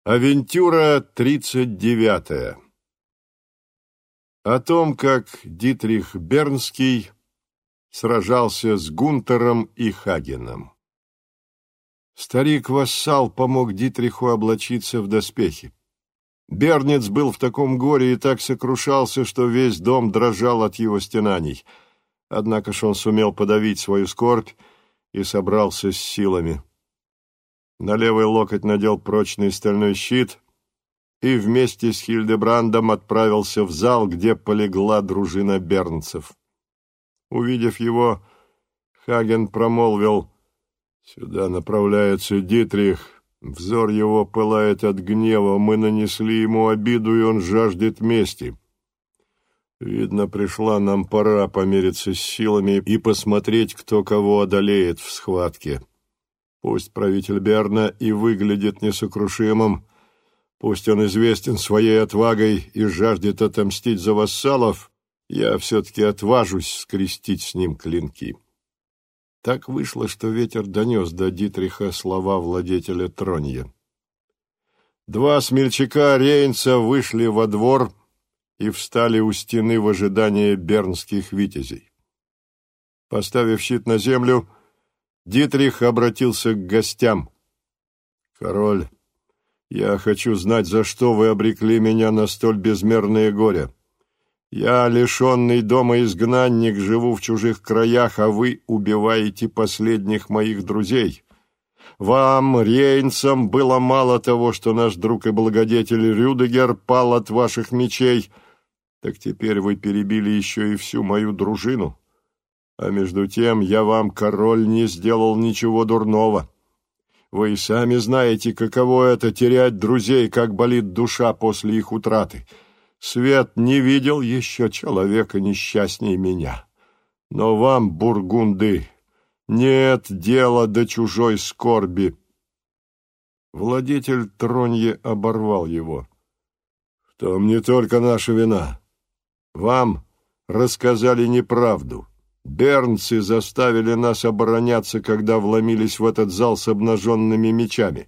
Авентюра 39. О том, как Дитрих Бернский сражался с Гунтером и Хагеном. Старик-вассал помог Дитриху облачиться в доспехи. Бернец был в таком горе и так сокрушался, что весь дом дрожал от его стенаний. Однако ж он сумел подавить свою скорбь и собрался с силами. На левый локоть надел прочный стальной щит и вместе с Хильдебрандом отправился в зал, где полегла дружина бернцев. Увидев его, Хаген промолвил: «Сюда направляется Дитрих. Взор его пылает от гнева. Мы нанесли ему обиду, и он жаждет мести. Видно, пришла нам пора помериться с силами и посмотреть, кто кого одолеет в схватке. Пусть правитель Берна и выглядит несокрушимым, пусть он известен своей отвагой и жаждет отомстить за вассалов, я все-таки отважусь скрестить с ним клинки». Так вышло, что ветер донес до Дитриха слова владетеля Тронья. Два смельчака рейнца вышли во двор и встали у стены в ожидании бернских витязей. Поставив щит на землю, Дитрих обратился к гостям. «Король, я хочу знать, за что вы обрекли меня на столь безмерное горе. Я, лишенный дома изгнанник, живу в чужих краях, а вы убиваете последних моих друзей. Вам, рейнцам, было мало того, что наш друг и благодетель Рюдегер пал от ваших мечей, так теперь вы перебили еще и всю мою дружину. А между тем я вам, король, не сделал ничего дурного. Вы и сами знаете, каково это — терять друзей, как болит душа после их утраты. Свет не видел еще человека несчастней меня. Но вам, бургунды, нет дела до чужой скорби». Владетель Тронье оборвал его. «В том не только наша вина. Вам рассказали неправду. Бернцы заставили нас обороняться, когда вломились в этот зал с обнаженными мечами.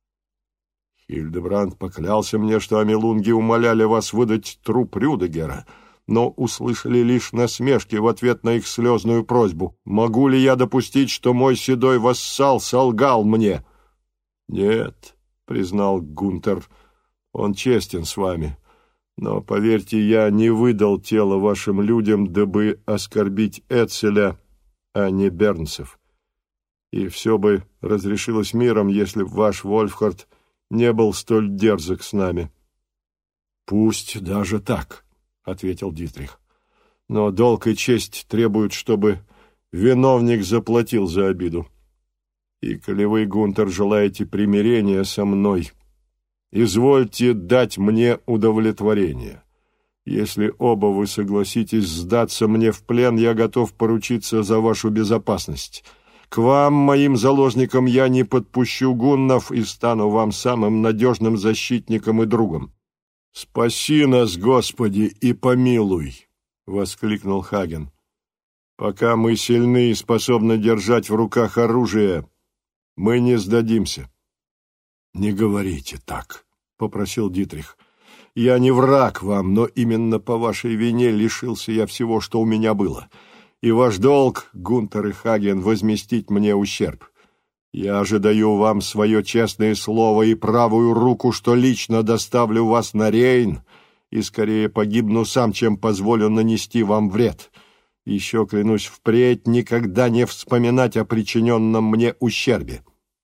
Хильдебранд поклялся мне, что амелунги умоляли вас выдать труп Рюдегера, но услышали лишь насмешки в ответ на их слезную просьбу. Могу ли я допустить, что мой седой вассал солгал мне?» «Нет», — признал Гунтер, — «он честен с вами. Но, поверьте, я не выдал тело вашим людям, дабы оскорбить Эцеля, а не бернцев. И все бы разрешилось миром, если б ваш Вольфхард не был столь дерзок с нами». «Пусть даже так», — ответил Дитрих. «Но долг и честь требуют, чтобы виновник заплатил за обиду. И коли вы, Гунтер, желаете примирения со мной, извольте дать мне удовлетворение. Если оба вы согласитесь сдаться мне в плен, я готов поручиться за вашу безопасность. К вам, моим заложникам, я не подпущу гуннов и стану вам самым надежным защитником и другом». «Спаси нас, Господи, и помилуй!» — воскликнул Хаген. «Пока мы сильны и способны держать в руках оружие, мы не сдадимся». «Не говорите так», — попросил Дитрих. «Я не враг вам, но именно по вашей вине лишился я всего, что у меня было. И ваш долг, Гунтер и Хаген, возместить мне ущерб. Я же даю вам свое честное слово и правую руку, что лично доставлю вас на Рейн, и скорее погибну сам, чем позволю нанести вам вред. Еще клянусь впредь никогда не вспоминать о причиненном мне ущербе».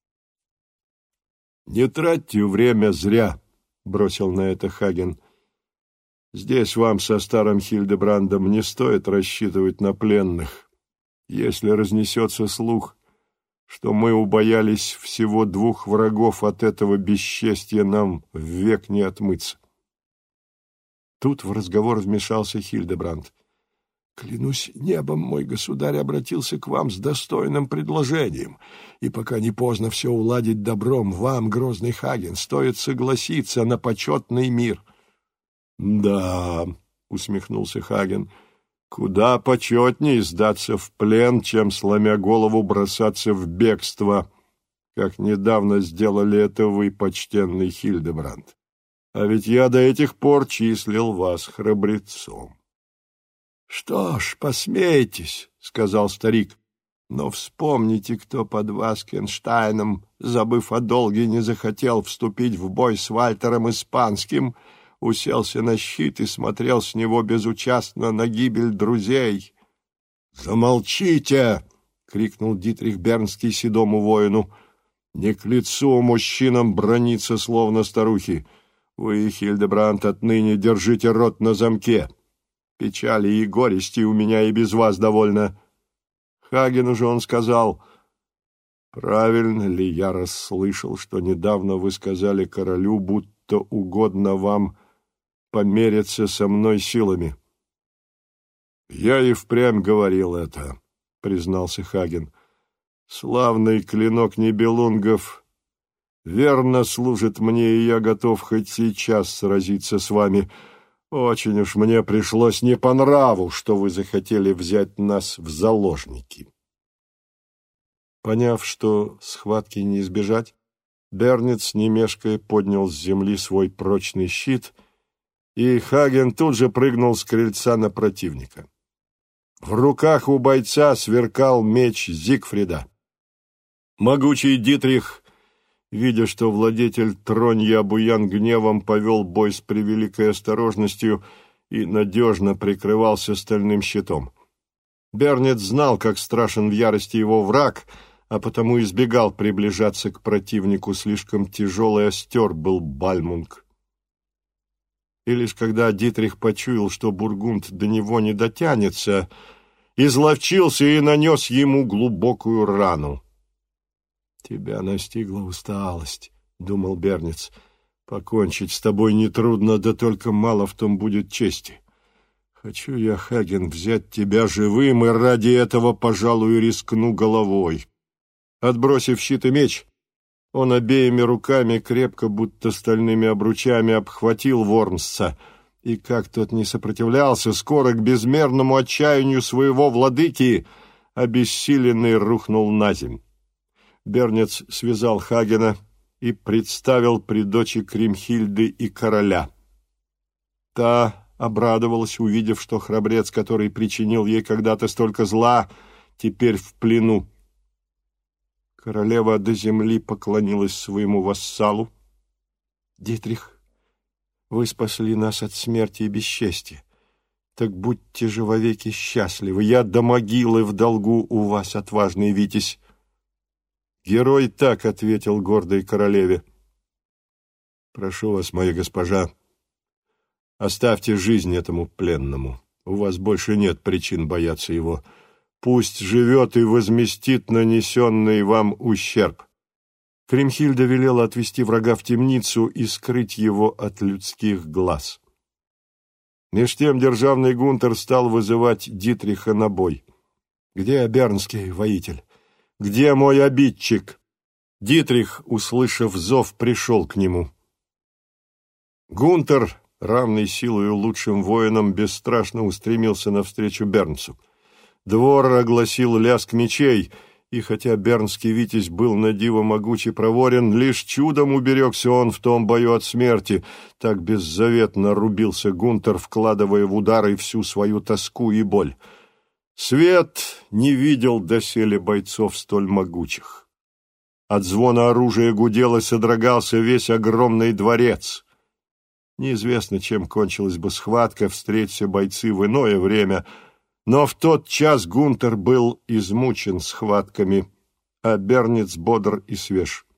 «Не тратьте время зря», — бросил на это Хаген. «Здесь вам со старым Хильдебрандом не стоит рассчитывать на пленных. Если разнесется слух, что мы убоялись всего двух врагов, от этого бесчестья нам ввек не отмыться». Тут в разговор вмешался Хильдебранд. «Клянусь небом, мой государь обратился к вам с достойным предложением, и пока не поздно все уладить добром, вам, грозный Хаген, стоит согласиться на почетный мир». «Да», — усмехнулся Хаген, — «куда почетней сдаться в плен, чем, сломя голову, бросаться в бегство. как недавно сделали это вы, почтенный Хильдебранд. А ведь я до этих пор числил вас храбрецом. — Что ж, посмейтесь, — сказал старик, — но вспомните, кто под Васкенштайном, забыв о долге, не захотел вступить в бой с Вальтером Испанским, уселся на щит и смотрел с него безучастно на гибель друзей. — Замолчите! — крикнул Дитрих Бернский седому воину. — Не к лицу мужчинам браниться, словно старухи. Вы, Хильдебранд, отныне держите рот на замке. Печали и горести у меня и без вас довольно. Хагену же он сказал: правильно ли я расслышал, что недавно вы сказали королю, будто угодно вам помериться со мной силами? — Я и впрямь говорил это, — признался Хаген. — Славный клинок Нибелунгов верно служит мне, и я готов хоть сейчас сразиться с вами. Очень уж мне пришлось не по нраву, что вы захотели взять нас в заложники. Поняв, что схватки не избежать, Бернец, не мешкая, поднял с земли свой прочный щит, и Хаген тут же прыгнул с крыльца на противника. В руках у бойца сверкал меч Зигфрида. Могучий Дитрих, видя, что владетель Тронья обуян гневом, повел бой с превеликой осторожностью и надежно прикрывался стальным щитом. Бернец знал, как страшен в ярости его враг, а потому избегал приближаться к противнику, слишком тяжелый остер был Бальмунг. И лишь когда Дитрих почуял, что Бургунд до него не дотянется, изловчился и нанес ему глубокую рану. «Тебя настигла усталость», — думал Бернец. «Покончить с тобой нетрудно, да только мало в том будет чести. Хочу я, Хаген, взять тебя живым, и ради этого, пожалуй, рискну головой». Отбросив щит и меч, он обеими руками, крепко, будто стальными обручами, обхватил Вормсца, и, как тот не сопротивлялся, скоро к безмерному отчаянию своего владыки обессиленный рухнул наземь. Бернец связал Хагена и представил при дочи Кримхильды и короля. Та обрадовалась, увидев, что храбрец, который причинил ей когда-то столько зла, теперь в плену. Королева до земли поклонилась своему вассалу. — Дитрих, вы спасли нас от смерти и бесчестия. Так будьте же вовеки счастливы. Я до могилы в долгу у вас, отважный Витязь. Герой так ответил гордой королеве: «Прошу вас, моя госпожа, оставьте жизнь этому пленному. У вас больше нет причин бояться его. Пусть живет и возместит нанесенный вам ущерб». Кримхильда велела отвести врага в темницу и скрыть его от людских глаз. Меж тем державный Гунтер стал вызывать Дитриха на бой. «Где бернский воитель? Где мой обидчик?» Дитрих, услышав зов, пришел к нему. Гунтер, равный силою лучшим воинам, бесстрашно устремился навстречу Бернцу. Двор огласил лязг мечей, и хотя бернский витязь был на диво могуч и проворен, лишь чудом уберегся он в том бою от смерти. Так беззаветно рубился Гунтер, вкладывая в удары всю свою тоску и боль. Свет не видел доселе бойцов столь могучих. От звона оружия гудел и содрогался весь огромный дворец. Неизвестно, чем кончилась бы схватка, встреться бойцы в иное время, но в тот час Гунтер был измучен схватками, а Бернец бодр и свеж.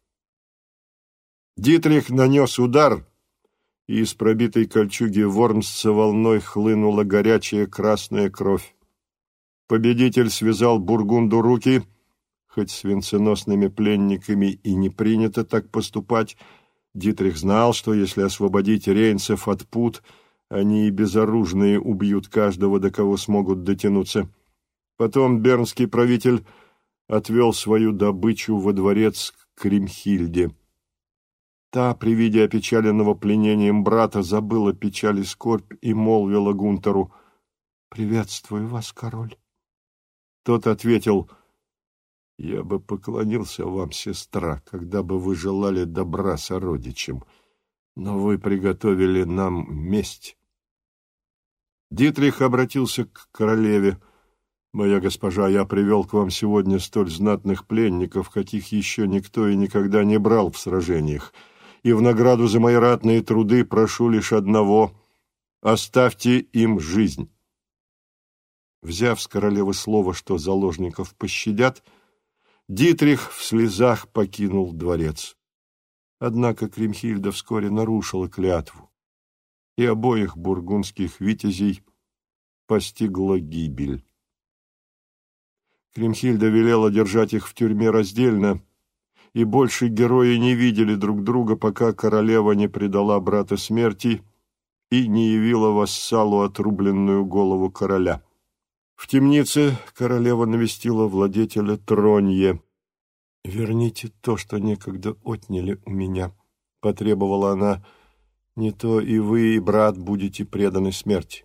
Дитрих нанес удар, и из пробитой кольчуги Вормсца волной хлынула горячая красная кровь. Победитель связал Бургунду руки, хоть с венценосными пленниками и не принято так поступать. Дитрих знал, что если освободить рейнцев от пут, они и безоружные убьют каждого, до кого смогут дотянуться. Потом бернский правитель отвел свою добычу во дворец к Кримхильде. Та, при виде опечаленного пленением брата, забыла печаль и скорбь и молвила Гунтеру: «Приветствую вас, король». Тот ответил: Я бы поклонился вам, сестра, когда бы вы желали добра сородичам, но вы приготовили нам месть. Дитрих обратился к королеве. «Моя госпожа, я привел к вам сегодня столь знатных пленников, каких еще никто и никогда не брал в сражениях, и в награду за мои ратные труды прошу лишь одного — оставьте им жизнь». Взяв с королевы слово, что заложников пощадят, Дитрих в слезах покинул дворец. Однако Кримхильда вскоре нарушила клятву, и обоих бургундских витязей постигла гибель. Кримхильда велела держать их в тюрьме раздельно, и больше герои не видели друг друга, пока королева не предала брата смерти и не явила вассалу отрубленную голову короля. В темнице королева навестила владетеля Тронье. «Верните то, что некогда отняли у меня», — потребовала она, — «не то и вы, и брат будете преданы смерти».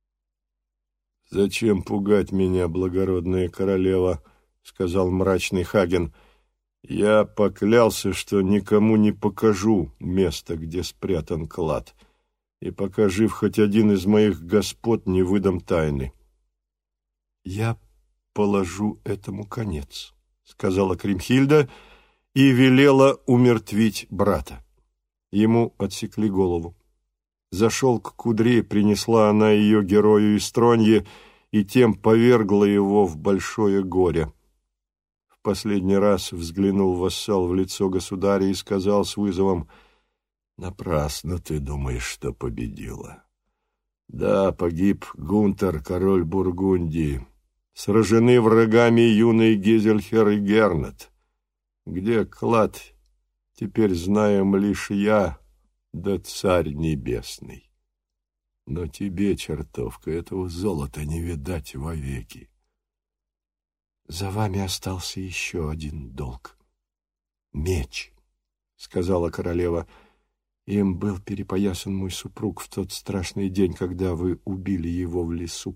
«Зачем пугать меня, благородная королева?» — сказал мрачный Хаген. «Я поклялся, что никому не покажу место, где спрятан клад, и пока жив хоть один из моих господ, не выдам тайны». «Я положу этому конец», — сказала Кримхильда и велела умертвить брата. Ему отсекли голову. За шелк кудрей принесла она ее герою из Тронье и тем повергла его в большое горе. В последний раз взглянул вассал в лицо государя и сказал с вызовом: «Напрасно ты думаешь, что победила. Да, погиб Гунтер, король Бургундии. Сражены врагами юный Гизельхер и Гернет. Где клад, теперь знаем лишь я, да Царь Небесный. Но тебе, чертовка, этого золота не видать вовеки». «За вами остался еще один долг. Меч», — сказала королева. «Им был перепоясан мой супруг в тот страшный день, когда вы убили его в лесу».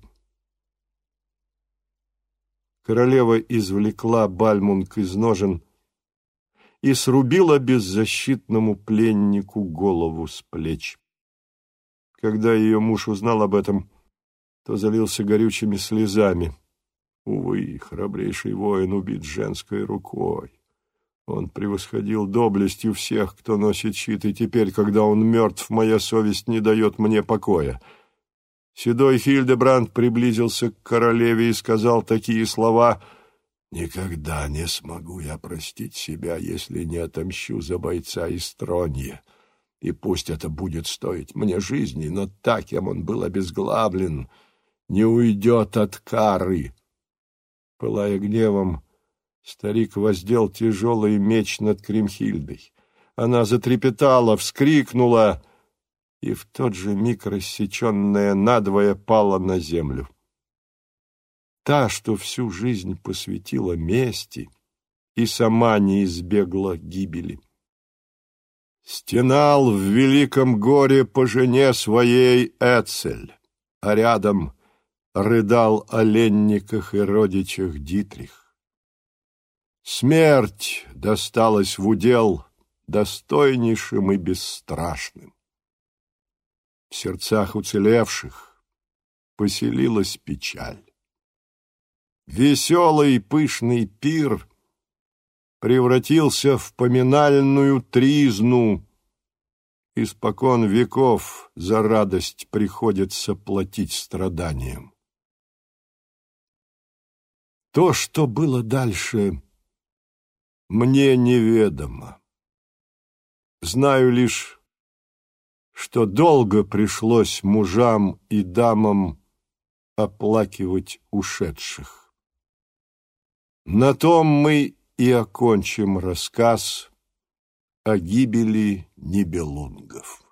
Королева извлекла бальмунг из ножен и срубила беззащитному пленнику голову с плеч. Когда ее муж узнал об этом, то залился горючими слезами. Увы, храбрейший воин убит женской рукой. Он превосходил доблестью всех, кто носит щит, и теперь, когда он мертв, моя совесть не дает мне покоя. Седой Хильдебранд приблизился к королеве и сказал такие слова: «Никогда не смогу я простить себя, если не отомщу за бойца из Тронья. И пусть это будет стоить мне жизни, но так, кем он был обезглавлен, не уйдет от кары». Пылая гневом, старик воздел тяжелый меч над Кримхильдой. Она затрепетала, вскрикнула, и в тот же миг рассеченная надвое пала на землю. Та, что всю жизнь посвятила мести, и сама не избегла гибели. Стенал в великом горе по жене своей Эцель, а рядом рыдал о ленниках и родичах Дитрих. Смерть досталась в удел достойнейшим и бесстрашным. В сердцах уцелевших поселилась печаль. Веселый пышный пир превратился в поминальную тризну. Испокон веков за радость приходится платить страданиям. То, что было дальше, мне неведомо. Знаю лишь, что долго пришлось мужам и дамам оплакивать ушедших. На том мы и окончим рассказ о гибели Нибелунгов.